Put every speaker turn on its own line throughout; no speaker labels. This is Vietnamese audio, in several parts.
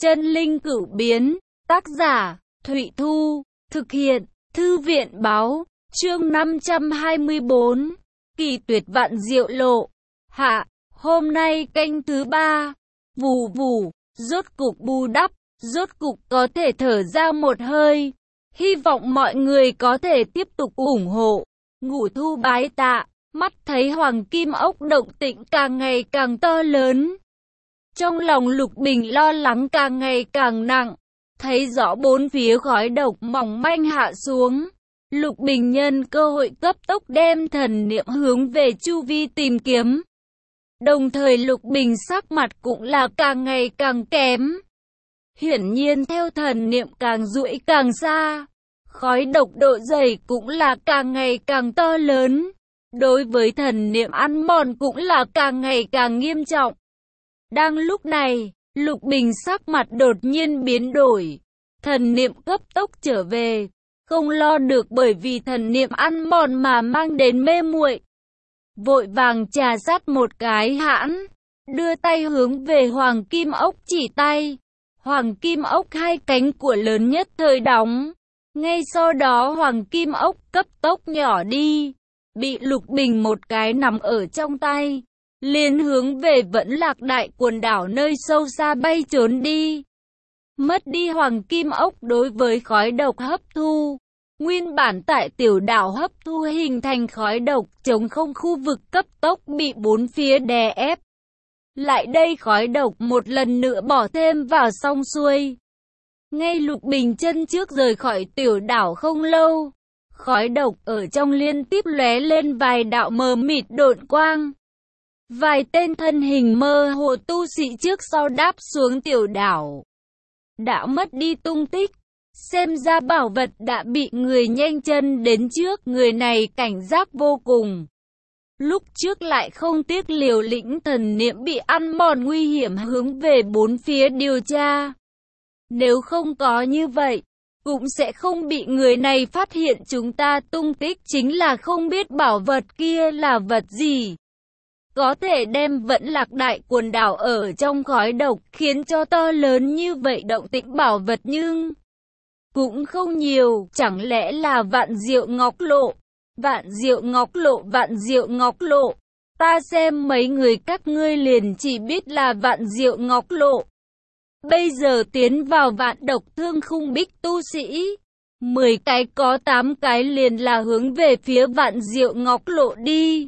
Chân linh cửu biến, tác giả, Thụy Thu, thực hiện, Thư viện báo, chương 524, kỳ tuyệt vạn diệu lộ, hạ, hôm nay canh thứ 3, vù vù, rốt cục bù đắp, rốt cục có thể thở ra một hơi, hy vọng mọi người có thể tiếp tục ủng hộ, ngủ thu bái tạ, mắt thấy hoàng kim ốc động tĩnh càng ngày càng to lớn. Trong lòng Lục Bình lo lắng càng ngày càng nặng, thấy rõ bốn phía khói độc mỏng manh hạ xuống. Lục Bình nhân cơ hội cấp tốc đem thần niệm hướng về chu vi tìm kiếm. Đồng thời Lục Bình sắc mặt cũng là càng ngày càng kém. Hiển nhiên theo thần niệm càng duỗi càng xa, khói độc độ dày cũng là càng ngày càng to lớn. Đối với thần niệm ăn mòn cũng là càng ngày càng nghiêm trọng. Đang lúc này, Lục Bình sắc mặt đột nhiên biến đổi. Thần niệm cấp tốc trở về, không lo được bởi vì thần niệm ăn mòn mà mang đến mê muội. Vội vàng trà sát một cái hãn, đưa tay hướng về hoàng kim ốc chỉ tay. Hoàng kim ốc hai cánh của lớn nhất thời đóng. Ngay sau đó hoàng kim ốc cấp tốc nhỏ đi, bị Lục Bình một cái nắm ở trong tay, liền hướng về Vẫn Lạc Đại quần đảo nơi sâu xa bay trốn đi. Mất đi hoàng kim ốc đối với khói độc hấp thu, nguyên bản tại tiểu đảo hấp thu hình thành khói độc chống không khu vực cấp tốc bị bốn phía đè ép. Lại đây khói độc một lần nữa bỏ thêm vào xong xuôi. Ngay Lục Bình chân trước rời khỏi tiểu đảo không lâu, khói độc ở trong liên tiếp lóe lên vài đạo mờ mịt độn quang. Vài tên thân hình mơ hồ tu sĩ trước sau đáp xuống tiểu đảo, đã mất đi tung tích. Xem ra bảo vật đã bị người nhanh chân đến trước, người này cảnh giác vô cùng. Lúc trước lại không tiếc liều lĩnh thần niệm bị ăn mòn nguy hiểm hướng về bốn phía điều tra. Nếu không có như vậy, cũng sẽ không bị người này phát hiện chúng ta tung tích, chính là không biết bảo vật kia là vật gì. Có thể đem Vẫn Lạc Đại quần đảo ở trong khói độc khiến cho to lớn như vậy động tĩnh bảo vật nhưng cũng không nhiều, chẳng lẽ là Vạn Diệu Ngọc Lộ? Vạn Diệu Ngọc Lộ, Vạn Diệu Ngọc Lộ. Ta xem mấy người các ngươi liền chỉ biết là Vạn Diệu Ngọc Lộ. Bây giờ tiến vào Vạn Độc Thương Khung Bích tu sĩ, 10 cái có 8 cái liền là hướng về phía Vạn Diệu Ngọc Lộ đi.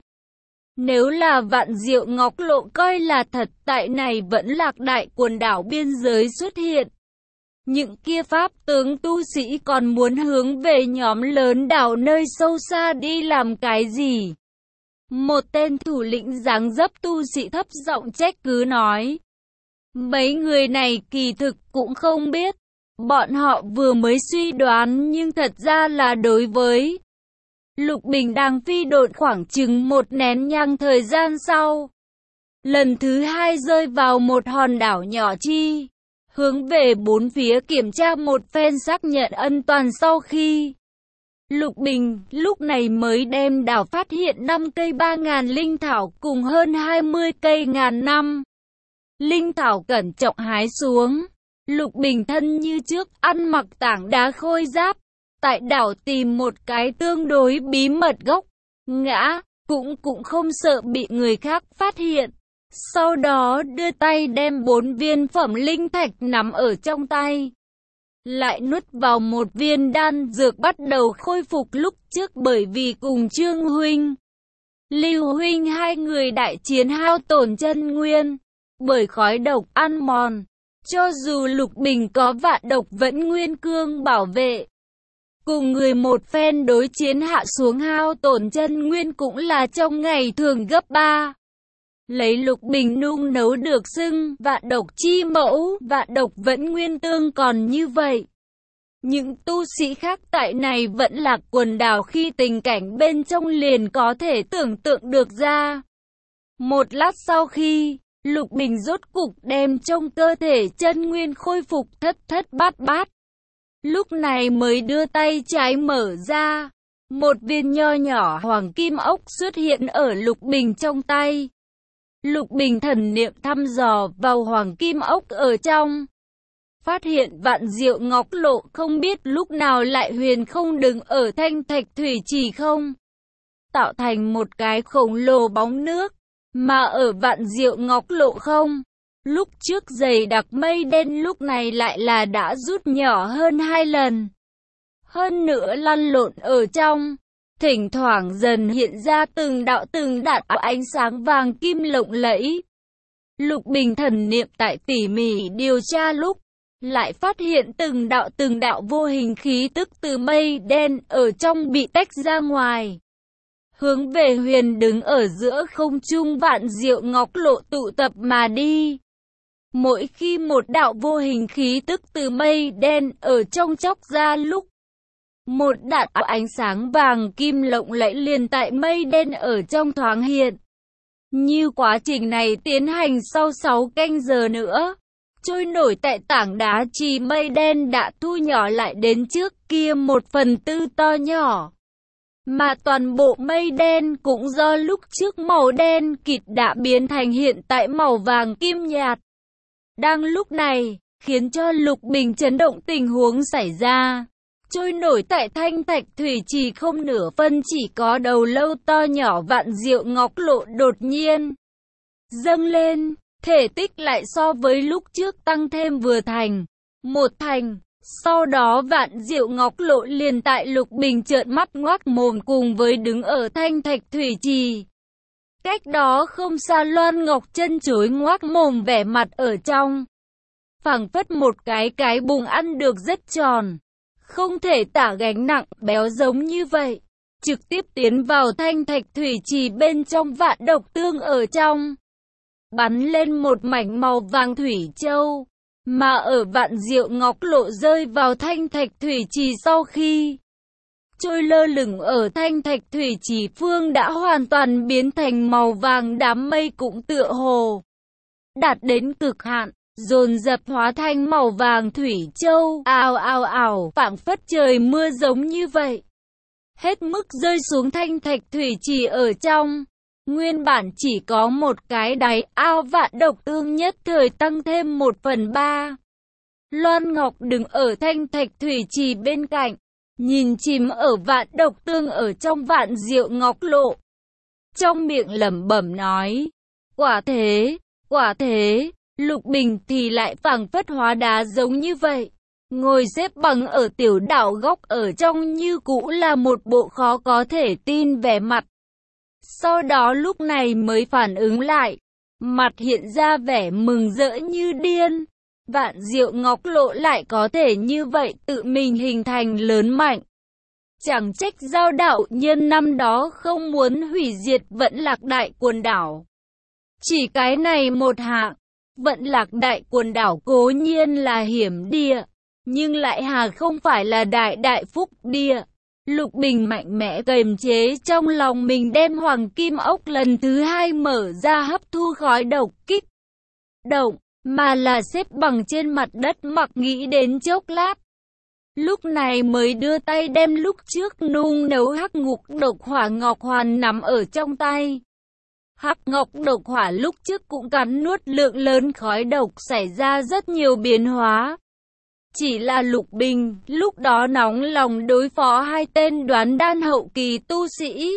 Nếu là Vạn Diệu Ngọc Lộ coi là thật, tại này Vẫn Lạc Đại quần đảo biên giới xuất hiện, những kia pháp tướng tu sĩ còn muốn hướng về nhóm lớn đảo nơi sâu xa đi làm cái gì? Một tên thủ lĩnh dáng dấp tu sĩ thấp giọng trách cứ nói. Mấy người này kỳ thực cũng không biết. Bọn họ vừa mới suy đoán nhưng thật ra là đối với Lục Bình đang phi độn khoảng chừng một nén nhang thời gian sau. Lần thứ hai rơi vào một hòn đảo nhỏ chi. Hướng về bốn phía kiểm tra một phen xác nhận an toàn sau khi Lục Bình lúc này mới đem đảo phát hiện 5 cây 3.000 linh thảo cùng hơn 20 cây ngàn năm. Linh thảo cẩn trọng hái xuống. Lục Bình thân như trước ăn mặc tảng đá khôi giáp. Tại đảo tìm một cái tương đối bí mật gốc ngã, cũng không sợ bị người khác phát hiện. Sau đó đưa tay đem 4 viên phẩm linh thạch nắm ở trong tay, lại nuốt vào một viên đan dược bắt đầu khôi phục lúc trước bởi vì cùng Trương Huynh, Lưu Huynh hai người đại chiến hao tổn chân nguyên, bởi khói độc ăn mòn. Cho dù Lục Bình có Vạn Độc Vẫn Nguyên Cương bảo vệ, cùng người một phen đối chiến hạ xuống hao tổn chân nguyên cũng là trong ngày thường gấp 3. Lấy Lục Bình nung nấu được xưng Vạn Độc chi mẫu, Vạn Độc Vẫn Nguyên Tương còn như vậy. Những tu sĩ khác tại này Vẫn Lạc quần đảo khi tình cảnh bên trong liền có thể tưởng tượng được ra. Một lát sau khi Lục Bình rốt cục đem trong cơ thể chân nguyên khôi phục thất thất bát bát, lúc này mới đưa tay trái mở ra. Một viên nho nhỏ hoàng kim ốc xuất hiện ở Lục Bình trong tay. Lục Bình thần niệm thăm dò vào hoàng kim ốc ở trong. phát hiện Vạn Diệu Ngọc Lộ không biết lúc nào lại huyền không đứng ở Thanh Thạch Thủy Trì không, tạo thành một cái khổng lồ bóng nước, mà ở Vạn Diệu Ngọc Lộ không, lúc trước dày đặc mây đen lúc này lại là đã rút nhỏ hơn 2 lần. Hơn nữa lăn lộn ở trong, thỉnh thoảng dần hiện ra từng đạo ánh sáng vàng kim lộng lẫy. Lục Bình thần niệm tại tỉ mỉ điều tra lúc, lại phát hiện từng đạo vô hình khí tức từ mây đen ở trong bị tách ra ngoài, hướng về huyền đứng ở giữa không trung Vạn Diệu Ngọc Lộ tụ tập mà đi. Mỗi khi một đạo vô hình khí tức từ mây đen ở trong chốc ra lúc, một đạo ánh sáng vàng kim lộng lẫy liền tại mây đen ở trong thoáng hiện. Như quá trình này tiến hành sau 6 canh giờ nữa, trôi nổi tại tảng đá trì mây đen đã thu nhỏ lại đến trước kia 1/4 to nhỏ. Mà toàn bộ mây đen cũng do lúc trước màu đen kịt đã biến thành hiện tại màu vàng kim nhạt. Đang lúc này, khiến cho Lục Bình chấn động tình huống xảy ra. Trôi nổi tại Thanh Thạch Thủy Trì không nửa phân chỉ có đầu lâu to nhỏ Vạn Diệu Ngọc Lộ đột nhiên dâng lên, thể tích lại so với lúc trước tăng thêm vừa thành, một thành. Sau đó Vạn Diệu Ngọc Lộ liền tại Lục Bình trợn mắt ngoác mồm cùng với đứng ở Thanh Thạch Thủy Trì. Cách đó không xa Loan Ngọc Chân chối ngoác mồm vẻ mặt ở trong, phảng phất một cái bụng ăn được rất tròn, không thể tả gánh nặng béo giống như vậy, trực tiếp tiến vào Thanh Thạch Thủy Trì bên trong Vạn Độc Tương ở trong, bắn lên một mảnh màu vàng thủy châu. Mà ở Vạn Diệu Ngọc Lộ rơi vào Thanh Thạch Thủy Trì sau khi trôi lơ lửng ở Thanh Thạch Thủy Trì phương đã hoàn toàn biến thành màu vàng, đám mây cũng tựa hồ đạt đến cực hạn, dồn dập hóa thành màu vàng thủy châu, ào ào ào, phảng phất trời mưa giống như vậy, hết mức rơi xuống Thanh Thạch Thủy Trì ở trong. Nguyên bản chỉ có một cái đáy ao Vạn Độc Tương nhất thời tăng thêm 1/3. Loan Ngọc đứng ở Thanh Thạch Thủy Trì bên cạnh, nhìn chìm ở Vạn Độc Tương ở trong Vạn Diệu Ngọc Lộ, trong miệng lẩm bẩm nói: quả thế, Lục Bình thì lại phảng phất hóa đá giống như vậy, ngồi xếp bằng ở tiểu đảo góc ở trong như cũ là một bộ khó có thể tin vẻ mặt. Sau đó lúc này mới phản ứng lại, mặt hiện ra vẻ mừng rỡ như điên. Vạn Diệu Ngọc Lộ lại có thể như vậy tự mình hình thành lớn mạnh. Chẳng trách Giao đạo nhân năm đó không muốn hủy diệt Vận Lạc Đại Quần Đảo. Chỉ cái này một hạng, Vận Lạc Đại Quần Đảo cố nhiên là hiểm địa, nhưng lại hà không phải là đại phúc địa. Lục Bình mạnh mẽ kiềm chế trong lòng mình, đem Hoàng Kim Ốc lần thứ 2 mở ra hấp thu khói độc kích động, mà là xếp bằng trên mặt đất mặc nghĩ đến chốc lát. Lúc này mới đưa tay đem lúc trước nung nấu Hắc Ngục Độc Hỏa Ngọc Hoàn nắm ở trong tay. Hắc Ngọc Độc Hỏa lúc trước cũng cắn nuốt lượng lớn khói độc, xảy ra rất nhiều biến hóa. Chỉ là Lục Bình lúc đó nóng lòng đối phó 2 tên đoán đan hậu kỳ tu sĩ.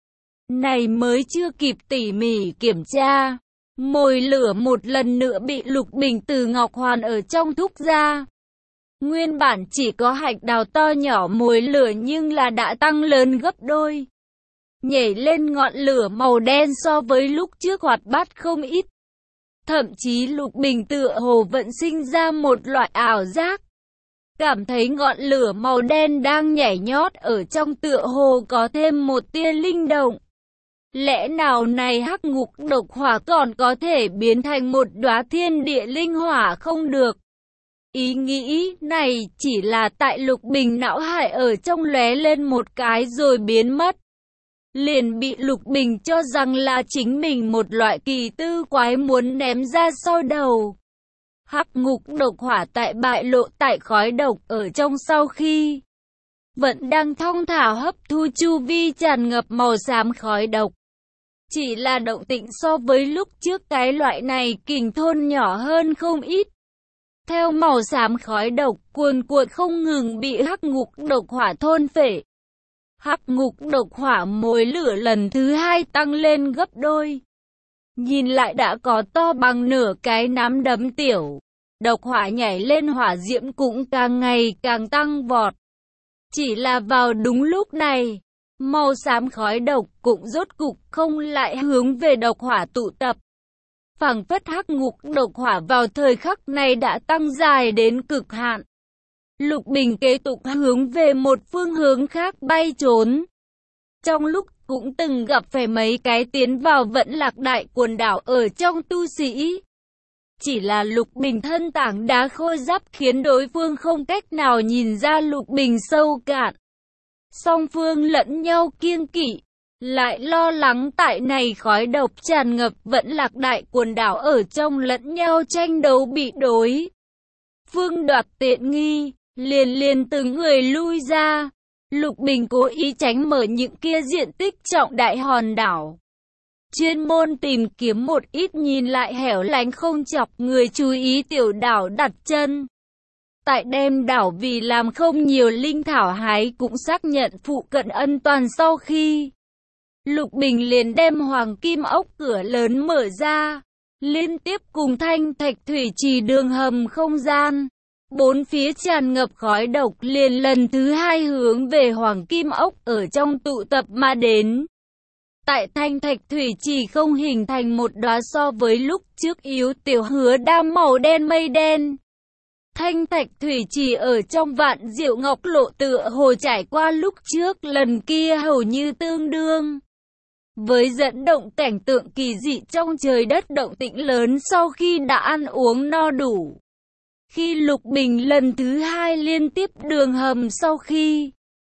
Này mới chưa kịp tỉ mỉ kiểm tra, mồi lửa một lần nữa bị Lục Bình từ Ngọc Hoàn ở trong thúc ra. Nguyên bản chỉ có hạch đào to nhỏ mồi lửa nhưng là đã tăng lớn gấp đôi. Nhảy lên ngọn lửa màu đen so với lúc trước hoạt bát không ít. Thậm chí Lục Bình tựa hồ vẫn sinh ra một loại ảo giác. Cảm thấy ngọn lửa màu đen đang nhảy nhót ở trong tựa hồ có thêm một tia linh động. Lẽ nào này Hắc Ngục Độc Hỏa còn có thể biến thành một đóa thiên địa linh hỏa không được? Ý nghĩ này chỉ là tại Lục Bình não hải ở trong lóe lên một cái rồi biến mất. Liền bị Lục Bình cho rằng là chính mình một loại kỳ tư quái muốn ném ra sau đầu. Hắc Ngục Độc Hỏa tại bại lộ tại khói độc ở trong sau khi vẫn đang thong thả hấp thu chu vi tràn ngập màu xám khói độc. Chỉ là động tĩnh so với lúc trước cái loại này kình thôn nhỏ hơn không ít. theo màu xám khói độc cuồn cuộn không ngừng bị hắc ngục độc hỏa thôn phệ. Hắc ngục độc hỏa mồi lửa lần thứ hai tăng lên gấp đôi. Nhìn lại đã có to bằng nửa cái nắm đấm tiểu. Độc hỏa nhảy lên hỏa diễm cũng càng ngày càng tăng vọt. Chỉ là vào đúng lúc này, màu xám khói độc cũng rốt cục không lại hướng về độc hỏa tụ tập. Phảng phất hắc ngục độc hỏa vào thời khắc này đã tăng dài đến cực hạn. Lục Bình kế tục hướng về một phương hướng khác bay trốn. Trong lúc cũng từng gặp phải mấy cái tiến vào Vẫn Lạc Đại quần đảo ở trong tu sĩ. Chỉ là Lục Bình thân tảng đá khôi giáp khiến đối phương không cách nào nhìn ra Lục Bình sâu cạn. Song phương lẫn nhau kiêng kỵ, lại lo lắng tại này khói độc tràn ngập Vẫn Lạc Đại quần đảo ở trong lẫn nhau tranh đấu bị đối. Phương đoạt tiện nghi, liền từng người lui ra. Lục Bình cố ý tránh mở những kia diện tích trọng đại hòn đảo. Chuyên môn tìm kiếm một ít nhìn lại hẻo lánh không chọc người chú ý tiểu đảo đặt chân. Tại đêm đảo vì làm không nhiều linh thảo hái cũng xác nhận phụ cận an toàn sau khi. Lục Bình liền đem hoàng kim ốc cửa lớn mở ra, liên tiếp cùng thanh thạch thủy trì đường hầm không gian. Bốn phía tràn ngập khói độc liền lần thứ hai hướng về hoàng kim ốc ở trong tụ tập mà đến. Tại thanh thạch thủy trì không hình thành một đóa so với lúc trước yếu tiểu hứa đam màu đen mây đen. Thanh thạch thủy trì ở trong Vạn Diệu Ngọc Lộ tựa hồ trải qua lúc trước lần kia hầu như tương đương. Với dẫn động cảnh tượng kỳ dị trong trời đất động tĩnh lớn sau khi đã ăn uống no đủ. Khi Lục Bình lần thứ hai liên tiếp đường hầm sau khi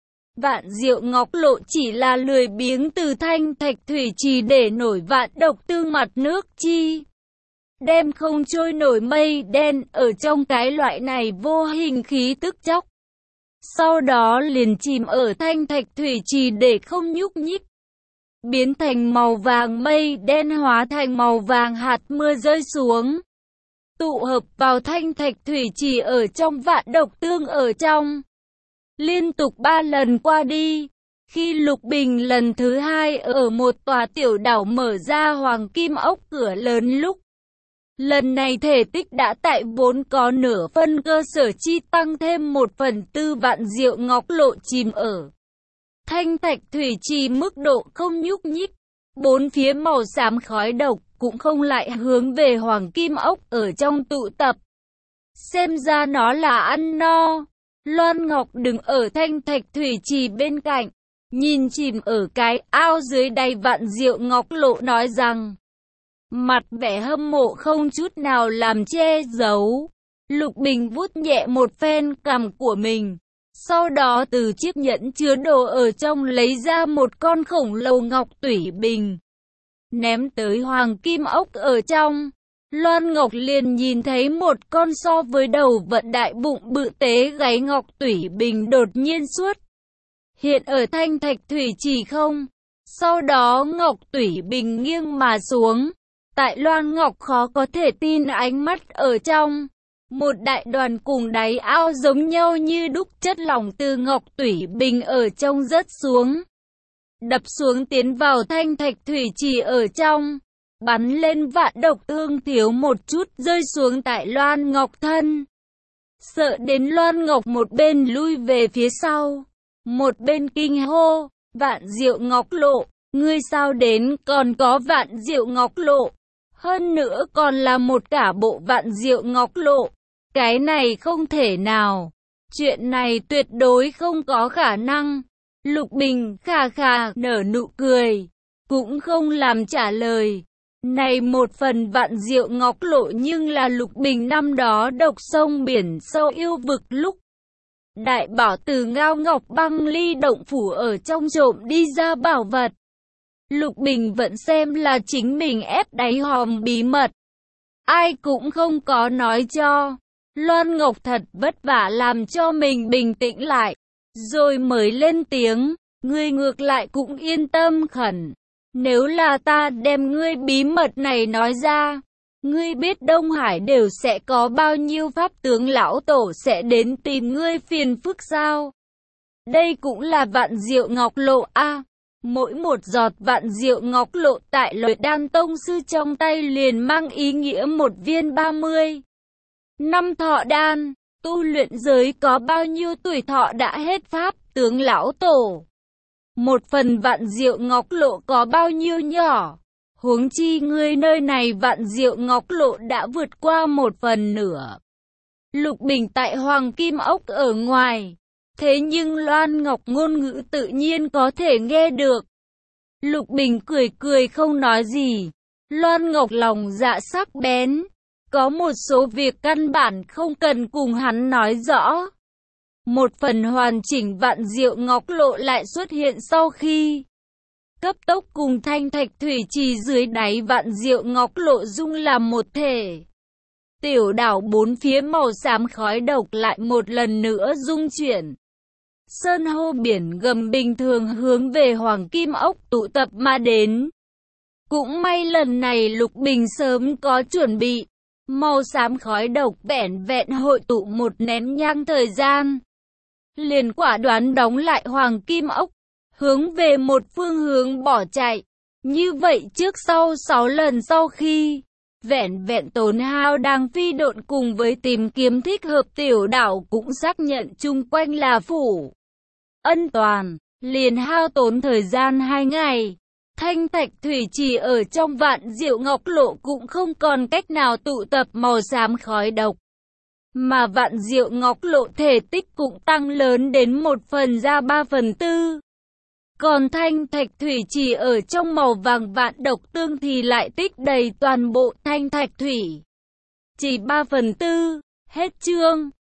Vạn Diệu Ngọc Lộ chỉ là lười biếng từ thanh thạch thủy trì để nổi vạn độc tương mặt nước chi. Đem không trôi nổi mây đen ở trong cái loại này vô hình khí tức chóc. Sau đó liền chìm ở thanh thạch thủy trì để không nhúc nhích. Biến thành màu vàng mây đen hóa thành màu vàng hạt mưa rơi xuống. Tụ hợp vào thanh thạch thủy trì ở trong vạn độc tương ở trong. Liên tục 3 lần qua đi, khi Lục Bình lần thứ hai ở một tòa tiểu đảo mở ra hoàng kim ốc cửa lớn lúc. Lần này thể tích đã tại vốn có nửa phân cơ sở chi tăng thêm 1/4 Vạn Diệu Ngọc Lộ chìm ở. Thanh thạch thủy trì mức độ không nhúc nhích, bốn phía màu xám khói độc cũng không lại hướng về hoàng kim ốc ở trong tụ tập. Xem ra nó là ăn no. Loan Ngọc đứng ở thanh thạch thủy trì bên cạnh, nhìn chìm ở cái ao dưới đáy Vạn Diệu Ngọc Lộ nói rằng, mặt vẻ hâm mộ không chút nào làm che giấu. Lục Bình vuốt nhẹ một phen cằm của mình, sau đó từ chiếc nhẫn chứa đồ ở trong lấy ra một con khổng lồ ngọc tủy bình, ném tới hoàng kim ốc ở trong. Loan Ngọc liền nhìn thấy một con so với đầu vận đại bụng bự tế gáy ngọc tủy bình đột nhiên xuất hiện ở thanh thạch thủy trì không. Sau đó ngọc tủy bình nghiêng mà xuống. Tại Loan Ngọc khó có thể tin ánh mắt ở trong. Một đại đoàn cùng đáy ao giống nhau như đúc chất lỏng từ ngọc tủy bình ở trong rớt xuống. Đập xuống tiến vào thanh thạch thủy trì ở trong. Bắn lên vạn độc tương thiếu một chút rơi xuống tại Loan Ngọc thân. Sợ đến Loan Ngọc một bên lui về phía sau. Một bên kinh hô, Vạn Diệu Ngọc Lộ, ngươi sao đến còn có Vạn Diệu Ngọc Lộ. Hơn nữa còn là một cả bộ Vạn Diệu Ngọc Lộ. Cái này không thể nào. Chuyện này tuyệt đối không có khả năng. Lục Bình khà khà nở nụ cười. Cũng không làm trả lời. Này một phần Vạn Diệu Ngọc Lộ nhưng là Lục Bình năm đó độc sông biển sâu yêu vực lúc. Đại bảo từ Ngao Ngọc Băng Ly động phủ ở trong trộm đi ra bảo vật. Lục Bình vẫn xem là chính mình ép đáy hòm bí mật. Ai cũng không có nói cho. Loan Ngọc thật vất vả làm cho mình bình tĩnh lại. Rồi mới lên tiếng. Ngươi ngược lại cũng yên tâm khẩn. Nếu là ta đem ngươi bí mật này nói ra. Ngươi biết Đông Hải đều sẽ có bao nhiêu pháp tướng lão tổ sẽ đến tìm ngươi phiền phức sao? Đây cũng là vạn diệu ngọc lộ a. Mỗi một giọt vạn diệu ngọc lộ tại Luyện Đan tông sư trong tay liền mang ý nghĩa một viên 30 năm thọ đan. Tu luyện giới có bao nhiêu tuổi thọ đã hết pháp tướng lão tổ. Một phần vạn diệu ngọc lộ có bao nhiêu nhỏ. Huống chi ngươi nơi này vạn diệu ngọc lộ đã vượt qua 1/4. Lục Bình tại Hoàng Kim Ốc ở ngoài. Thế nhưng Loan Ngọc ngôn ngữ tự nhiên có thể nghe được. Lục Bình cười cười không nói gì. Loan Ngọc lòng dạ sắc bén. Có một số việc căn bản không cần cùng hắn nói rõ. Một phần hoàn chỉnh vạn diệu ngọc lộ lại xuất hiện sau khi cấp tốc cùng thanh thạch thủy trì dưới đáy vạn diệu ngọc lộ dung làm một thể. Tiểu đảo bốn phía màu xám khói độc lại một lần nữa dung chuyển. Sơn hô biển gầm bình thường hướng về Hoàng Kim Ốc tụ tập mà đến. Cũng may lần này Lục Bình sớm có chuẩn bị. Màu xám khói độc vẻn vẹn hội tụ một nén nhang thời gian. Liền quả đoán đóng lại Hoàng Kim Ốc, hướng về một phương hướng bỏ chạy. Như vậy trước sau 6 lần sau khi vẻn vẹn tốn hao đang phi độn cùng với tìm kiếm thích hợp tiểu đảo cũng xác nhận chung quanh là phủ Ân Toàn, liền hao tốn thời gian 2 ngày. Thanh thạch thủy trì ở trong vạn diệu ngọc lộ cũng không còn cách nào tụ tập màu xám khói độc. Mà vạn diệu ngọc lộ thể tích cũng tăng lớn đến 1/3. Còn thanh thạch thủy trì ở trong màu vàng vạn độc tương thì lại tích đầy toàn bộ thanh thạch thủy. Chỉ 3/4. Hết chương.